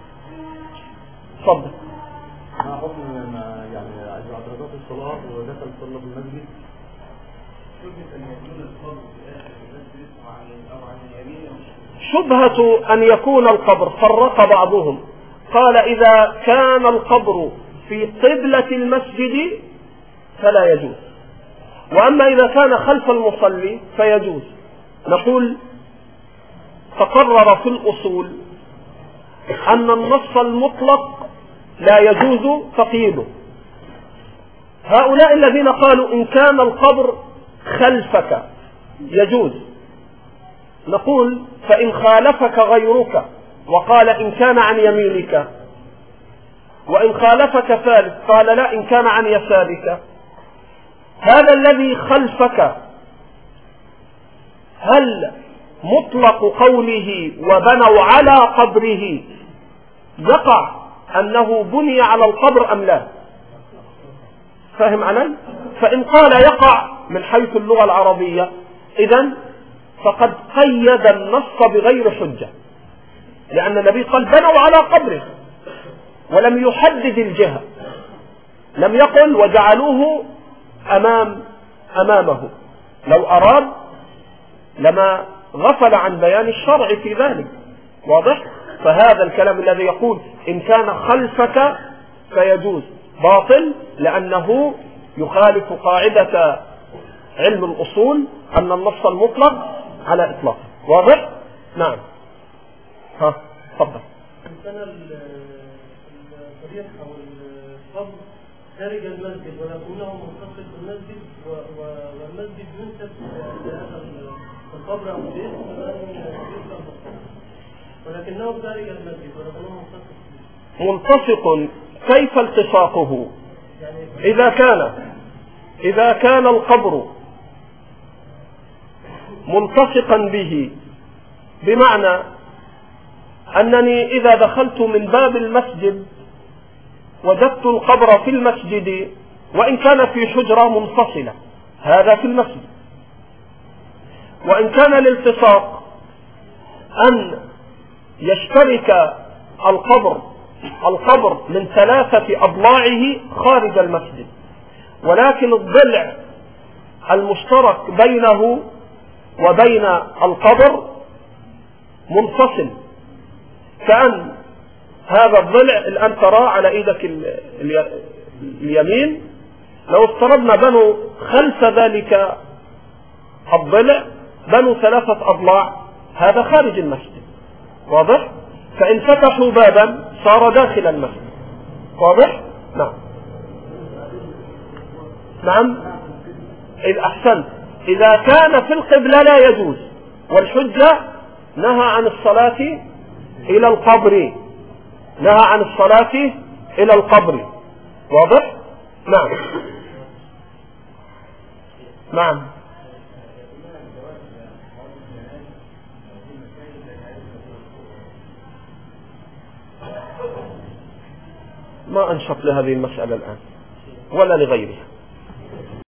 Speaker 2: تفضل.
Speaker 4: ما حكم ما يعني عايز أدركات الصلاة ودخل صلى في المسجد؟
Speaker 2: شبهة أن يكون القبر، فرق بعضهم قال إذا كان القبر في قبلة المسجد فلا يجوز، وأما إذا كان خلف المصلي فيجوز. نقول تقرر في الأصول أن النص المطلق لا يجوز تقييده. هؤلاء الذين قالوا إن كان القبر خلفك يجوز، نقول فإن خالفك غيرك وقال إن كان عن يمينك، وإن خالفك ثالث قال لا إن كان عن يسارك، هذا الذي خلفك هل مطلق قوله وبنوا على قبره يقع أنه بني على القبر أم لا؟ فاهم علي؟ فإن قال يقع من حيث اللغة العربية إذن فقد قيد النص بغير حجة، لأن النبي قال بنوا على قبره ولم يحدد الجهة، لم يقل وجعلوه أمام أمامه. لو أراد لما غفل عن بيان الشرع في ذلك. واضح؟ فهذا الكلام الذي يقول إن كان خلفك فيجوز باطل، لأنه يخالف قاعدة علم الأصول أن النص المطلق على إطلاقه. واضح؟ نعم. ها، تفضل.
Speaker 5: إن كان الصريح أو القبر خارج المسجد ولكنه متصل بالمسجد والمسجد ينسب لهذا القبر أو البيت ولكنه خارج المسجد ولكنه متصل.
Speaker 2: ملتصق، كيف التصاقه؟ إذا كان إذا كان القبر ملتصقا به، بمعنى أنني إذا دخلت من باب المسجد وجدت القبر في المسجد وإن كان في حجرة منفصلة، هذا في المسجد. وإن كان الالتصاق أن يشترك القبر القبر من ثلاثة أضلاعه خارج المسجد، ولكن الضلع المشترك بينه وبين القبر منفصل، كأن هذا الضلع الآن ترى على إيدك اليمين، لو افترضنا بنوا خلف ذلك الضلع بنوا ثلاثة أضلاع، هذا خارج المسجد. واضح؟ فإن فتحوا بابا صار داخل المسجد. واضح؟ نعم. نعم، إذ أحسنت. إذا كان في القبلة لا يجوز، والحجة نهى عن الصلاة إلى القبر، نهى عن الصلاة إلى القبر. واضح؟ نعم. نعم. ما أنشط لهذه المسألة الآن ولا لغيرها.